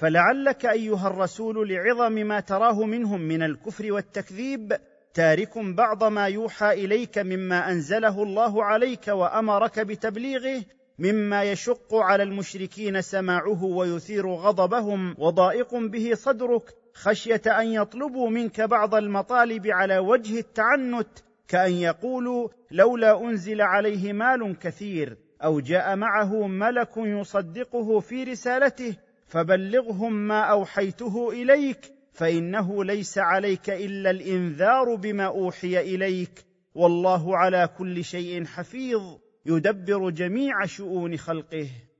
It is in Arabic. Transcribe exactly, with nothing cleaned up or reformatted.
فلعلك ايها الرسول لعظم ما تراه منهم من الكفر والتكذيب تارك بعض ما يوحى اليك مما انزله الله عليك وامرك بتبليغه، مما يشق على المشركين سماعه ويثير غضبهم وضائق به صدرك خشيه ان يطلبوا منك بعض المطالب على وجه التعنت، كأن يقولوا لولا أنزل عليه مال كثير أو جاء معه ملك يصدقه في رسالته، فبلغهم ما أوحيته إليك، فإنه ليس عليك إلا الإنذار بما أوحي إليك، والله على كل شيء حفيظ يدبر جميع شؤون خلقه.